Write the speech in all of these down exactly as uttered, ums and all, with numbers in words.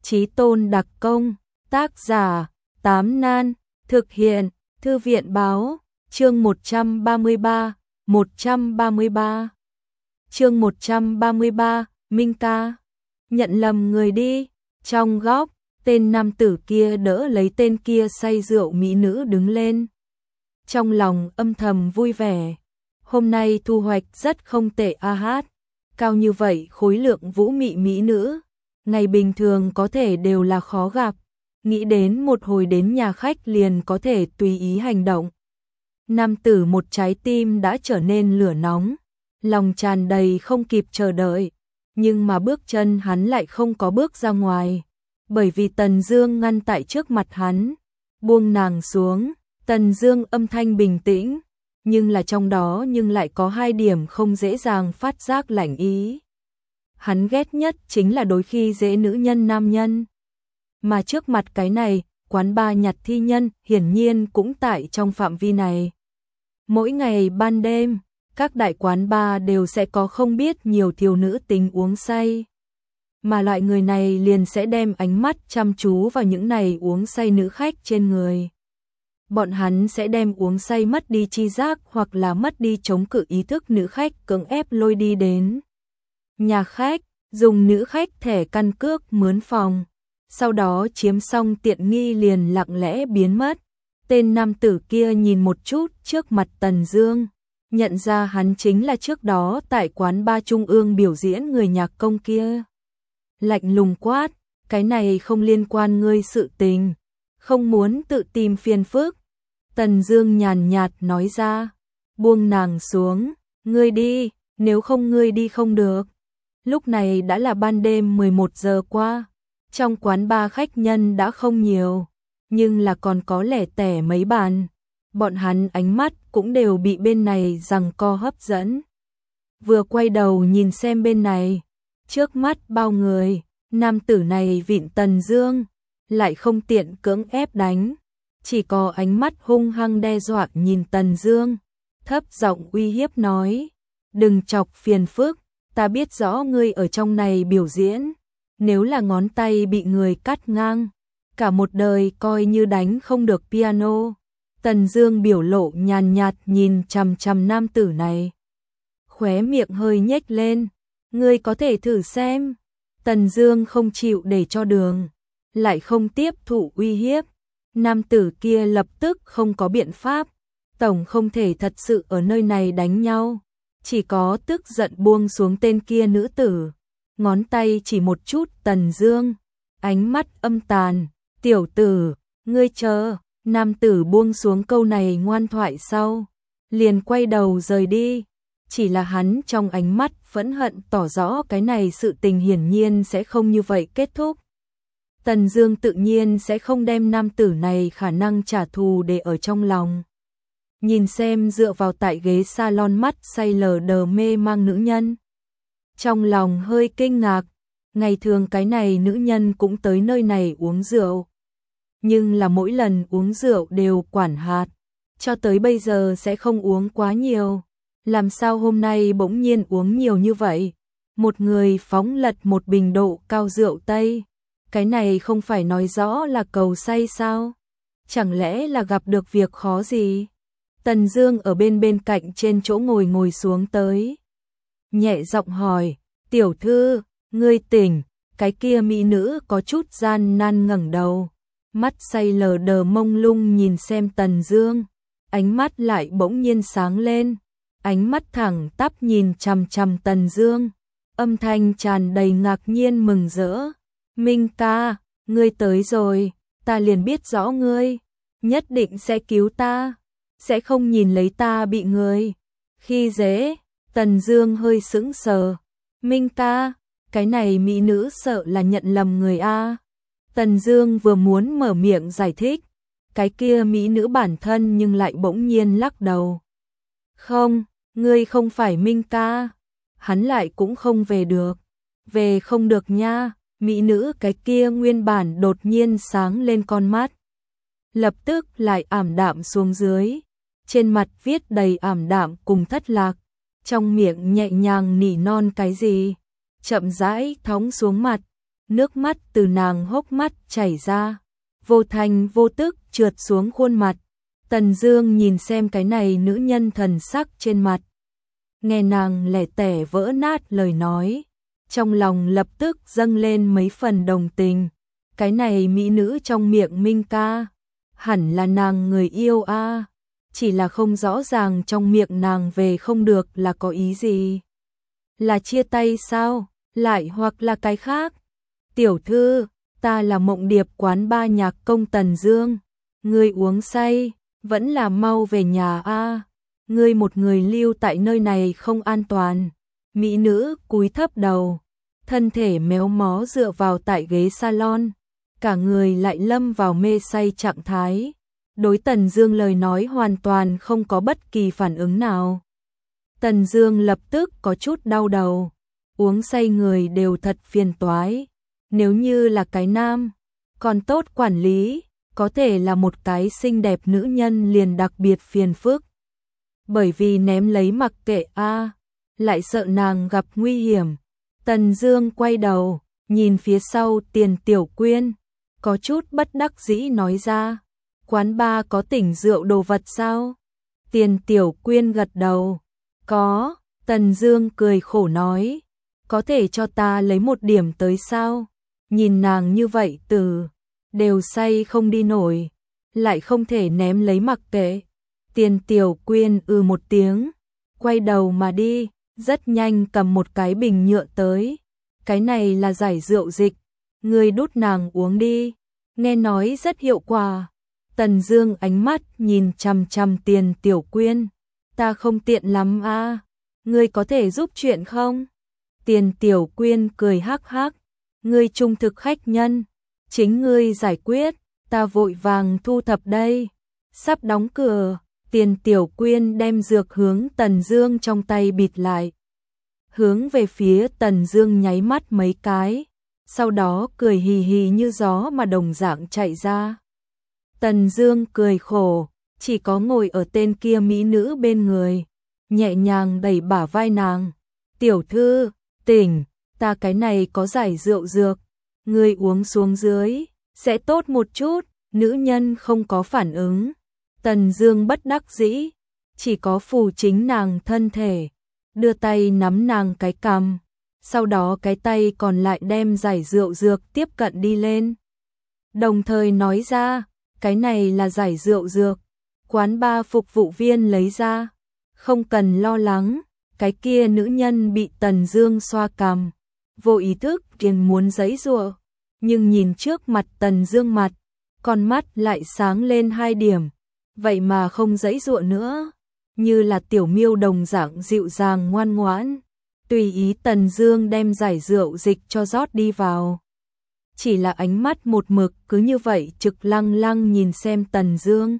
Chí Tôn đặc công, tác giả, Tám Nan, thực hiện, Thư viện báo, chương một trăm ba mươi ba, một trăm ba mươi ba. Chương một trăm ba mươi ba, Minh ca, nhận lầm người đi. Trong góc, tên nam tử kia đỡ lấy tên kia say rượu mỹ nữ đứng lên. Trong lòng âm thầm vui vẻ, hôm nay thu hoạch rất không tệ a hát. Cao như vậy khối lượng vũ mị mỹ nữ, ngày bình thường có thể đều là khó gặp. Nghĩ đến một hồi đến nhà khách liền có thể tùy ý hành động. Nam tử một trái tim đã trở nên lửa nóng, lòng tràn đầy không kịp chờ đợi. Nhưng mà bước chân hắn lại không có bước ra ngoài, bởi vì Tần Dương ngăn tại trước mặt hắn. Buông nàng xuống. Tần Dương âm thanh bình tĩnh, nhưng là trong đó nhưng lại có hai điểm không dễ dàng phát giác lạnh ý. Hắn ghét nhất chính là đối khi dễ nữ nhân nam nhân. Mà trước mặt cái này, quán bar nhặt thi nhân hiển nhiên cũng tại trong phạm vi này. Mỗi ngày ban đêm, các đại quán bar đều sẽ có không biết nhiều thiếu nữ tính uống say. Mà loại người này liền sẽ đem ánh mắt chăm chú vào những này uống say nữ khách trên người. Bọn hắn sẽ đem uống say mất đi tri giác hoặc là mất đi chống cự ý thức nữ khách cưỡng ép lôi đi đến nhà khách, dùng nữ khách thẻ căn cước mướn phòng, sau đó chiếm xong tiện nghi liền lặng lẽ biến mất. Tên nam tử kia nhìn một chút trước mặt Tần Dương, nhận ra hắn chính là trước đó tại quán bar trung ương biểu diễn người nhạc công kia. Lạnh lùng quát, cái này không liên quan ngươi sự tình, không muốn tự tìm phiền phức. Tần Dương nhàn nhạt nói ra, buông nàng xuống, ngươi đi, nếu không ngươi đi không được. Lúc này đã là ban đêm mười một giờ qua, trong quán bar khách nhân đã không nhiều, nhưng là còn có lẻ tẻ mấy bàn. Bọn hắn ánh mắt cũng đều bị bên này giằng co hấp dẫn. Vừa quay đầu nhìn xem bên này, trước mắt bao người, nam tử này vịn Tần Dương, lại không tiện cưỡng ép đánh, chỉ có ánh mắt hung hăng đe dọa nhìn Tần Dương, thấp giọng uy hiếp nói, đừng chọc phiền phức, ta biết rõ ngươi ở trong này biểu diễn, nếu là ngón tay bị người cắt ngang, cả một đời coi như đánh không được piano. Tần Dương biểu lộ nhàn nhạt nhìn chằm chằm nam tử này, khóe miệng hơi nhếch lên, ngươi có thể thử xem. Tần Dương không chịu để cho đường, lại không tiếp thụ uy hiếp. Nam tử kia lập tức không có biện pháp, tổng không thể thật sự ở nơi này đánh nhau, chỉ có tức giận buông xuống tên kia nữ tử, ngón tay chỉ một chút Tần Dương, ánh mắt âm tàn, tiểu tử, ngươi chờ. Nam tử buông xuống câu này ngoan thoại sau, liền quay đầu rời đi, chỉ là hắn trong ánh mắt phẫn hận tỏ rõ cái này sự tình hiển nhiên sẽ không như vậy kết thúc. Tần Dương tự nhiên sẽ không đem nam tử này khả năng trả thù để ở trong lòng. Nhìn xem dựa vào tại ghế salon mắt say lờ đờ mê mang nữ nhân, trong lòng hơi kinh ngạc, ngày thường cái này nữ nhân cũng tới nơi này uống rượu, nhưng là mỗi lần uống rượu đều quản hạt, cho tới bây giờ sẽ không uống quá nhiều, làm sao hôm nay bỗng nhiên uống nhiều như vậy? Một người phóng lật một bình độ cao rượu Tây, cái này không phải nói rõ là cầu say sao? Chẳng lẽ là gặp được việc khó gì? Tần Dương ở bên bên cạnh trên chỗ ngồi ngồi xuống tới, nhẹ giọng hỏi, tiểu thư, ngươi tỉnh? Cái kia mỹ nữ có chút gian nan ngẩng đầu, mắt say lờ đờ mông lung nhìn xem Tần Dương, ánh mắt lại bỗng nhiên sáng lên, ánh mắt thẳng tắp nhìn chằm chằm Tần Dương, âm thanh tràn đầy ngạc nhiên mừng rỡ, Minh ca, ngươi tới rồi, ta liền biết rõ ngươi, nhất định sẽ cứu ta, sẽ không nhìn lấy ta bị người khi dễ. Tần Dương hơi sững sờ, Minh ca, cái này mỹ nữ sợ là nhận lầm người a. Tần Dương vừa muốn mở miệng giải thích, cái kia mỹ nữ bản thân nhưng lại bỗng nhiên lắc đầu. Không, ngươi không phải Minh ca. Hắn lại cũng không về được. Về không được nha. Mỹ nữ cái kia nguyên bản đột nhiên sáng lên con mắt, lập tức lại ảm đạm xuống dưới, trên mặt viết đầy ảm đạm cùng thất lạc, trong miệng nhẹ nhàng nỉ non cái gì, chậm rãi thóng xuống mặt. nước mắt từ nàng hốc mắt chảy ra, vô thành vô tức trượt xuống khuôn mặt. Tần Dương nhìn xem cái này nữ nhân thần sắc trên mặt, nghe nàng lẻ tẻ vỡ nát lời nói, trong lòng lập tức dâng lên mấy phần đồng tình. Cái này mỹ nữ trong miệng Minh ca, hẳn là nàng người yêu a, chỉ là không rõ ràng trong miệng nàng về không được là có ý gì. Là chia tay sao, lại hoặc là cái khác? Tiểu thư, ta là Mộng Điệp quán ba nhạc công Tần Dương, ngươi uống say, vẫn là mau về nhà a. Ngươi một người lưu tại nơi này không an toàn. Mỹ nữ cúi thấp đầu, thân thể méo mó dựa vào tại ghế salon, cả người lại lâm vào mê say trạng thái. Đối Tần Dương lời nói hoàn toàn không có bất kỳ phản ứng nào. Tần Dương lập tức có chút đau đầu, uống say người đều thật phiền toái. Nếu như là cái nam, còn tốt quản lý, có thể là một cái xinh đẹp nữ nhân liền đặc biệt phiền phức. Bởi vì ném lấy mặc kệ a, lại sợ nàng gặp nguy hiểm. Tần Dương quay đầu, nhìn phía sau Tiền Tiểu Quyên, có chút bất đắc dĩ nói ra, quán ba có tỉnh rượu đồ vật sao? Tiền Tiểu Quyên gật đầu, có. Tần Dương cười khổ nói, có thể cho ta lấy một điểm tới sao? Nhìn nàng như vậy từ đều say không đi nổi, lại không thể ném lấy mặc kệ. Tiền Tiểu Quyên ư một tiếng, quay đầu mà đi, rất nhanh cầm một cái bình nhựa tới. Cái này là giải rượu dịch, ngươi đút nàng uống đi, nghe nói rất hiệu quả. Tần Dương ánh mắt nhìn chằm chằm Tiền Tiểu Quyên, ta không tiện lắm a, ngươi có thể giúp chuyện không? Tiền Tiểu Quyên cười hắc hắc, ngươi trung thực khách nhân, chính ngươi giải quyết, ta vội vàng thu thập đây. Sắp đóng cửa, Tiền Tiểu Quyên đem dược hướng Tần Dương trong tay bịt lại, hướng về phía Tần Dương nháy mắt mấy cái, sau đó cười hì hì như gió mà đồng dạng chạy ra. Tần Dương cười khổ, chỉ có ngồi ở tên kia mỹ nữ bên người, nhẹ nhàng đẩy bả vai nàng. Tiểu thư, tỉnh, ta cái này có giải rượu dược, ngươi uống xuống dưới, sẽ tốt một chút. Nữ nhân không có phản ứng. Tần Dương bất đắc dĩ, chỉ có phù chính nàng thân thể, đưa tay nắm nàng cái cằm, sau đó cái tay còn lại đem giải rượu dược tiếp cận đi lên. Đồng thời nói ra, cái này là giải rượu dược, quán ba phục vụ viên lấy ra, không cần lo lắng. Cái kia nữ nhân bị Tần Dương xoa cằm, vô ý thức liền muốn giãy giụa, nhưng nhìn trước mặt Tần Dương mặt, con mắt lại sáng lên hai điểm, vậy mà không giãy giụa nữa, như là tiểu miêu đồng dạng dịu dàng ngoan ngoãn. Tùy ý Tần Dương đem giải rượu dịch cho rót đi vào. Chỉ là ánh mắt một mực cứ như vậy trực lăng lăng nhìn xem Tần Dương.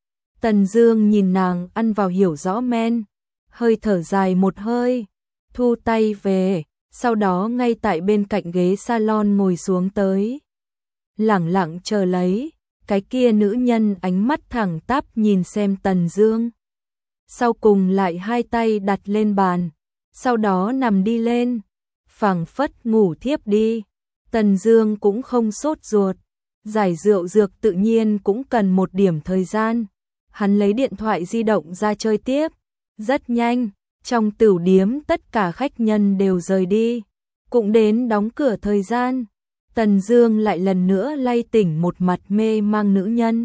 Tần Dương nhìn nàng ăn vào hiểu rõ men, hơi thở dài một hơi, thu tay về, sau đó ngay tại bên cạnh ghế salon ngồi xuống tới. Lẳng lặng chờ lấy, cái kia nữ nhân ánh mắt thẳng tắp nhìn xem Tần Dương. Sau cùng lại hai tay đặt lên bàn, sau đó nằm đi lên, phảng phất ngủ thiếp đi. Tần Dương cũng không sốt ruột, giải rượu dược tự nhiên cũng cần một điểm thời gian. Hắn lấy điện thoại di động ra chơi tiếp. Rất nhanh, trong tửu điếm tất cả khách nhân đều rời đi, cũng đến đóng cửa thời gian. Tần Dương lại lần nữa lay tỉnh một mặt mê mang nữ nhân,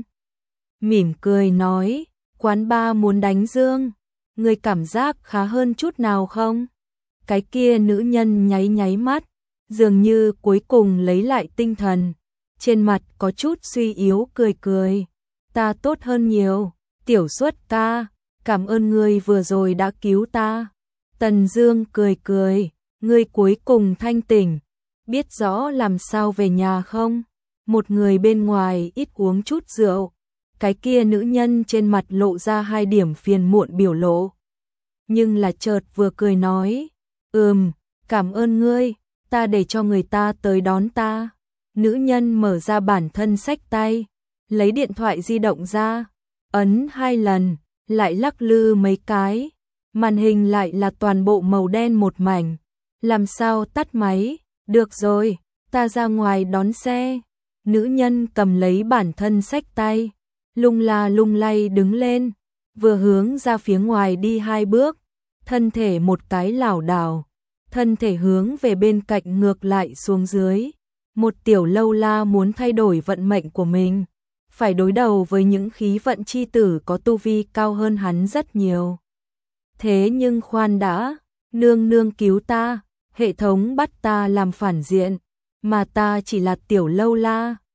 mỉm cười nói, quán ba muốn đánh Dương, người cảm giác khá hơn chút nào không? Cái kia nữ nhân nháy nháy mắt, dường như cuối cùng lấy lại tinh thần, trên mặt có chút suy yếu cười cười, ta tốt hơn nhiều, Tiểu Xuất ca, cảm ơn ngươi vừa rồi đã cứu ta. Tần Dương cười cười, ngươi cuối cùng thanh tỉnh, biết rõ làm sao về nhà không? Một người bên ngoài ít uống chút rượu. Cái kia nữ nhân trên mặt lộ ra hai điểm phiền muộn biểu lộ, nhưng là chợt vừa cười nói, ừm, cảm ơn ngươi, ta để cho người ta tới đón ta. Nữ nhân mở ra bản thân xách tay, lấy điện thoại di động ra, ấn hai lần, lại lắc lư mấy cái, màn hình lại là toàn bộ màu đen một mảnh. Làm sao tắt máy? Được rồi, ta ra ngoài đón xe. Nữ nhân cầm lấy bản thân xách tay, lung la lung lay đứng lên, vừa hướng ra phía ngoài đi hai bước, thân thể một cái lảo đảo, thân thể hướng về bên cạnh ngược lại xuống dưới. Một tiểu lâu la muốn thay đổi vận mệnh của mình, phải đối đầu với những khí vận chi tử có tu vi cao hơn hắn rất nhiều. Thế nhưng khoan đã, nương nương cứu ta, hệ thống bắt ta làm phản diện, mà ta chỉ là tiểu lâu la,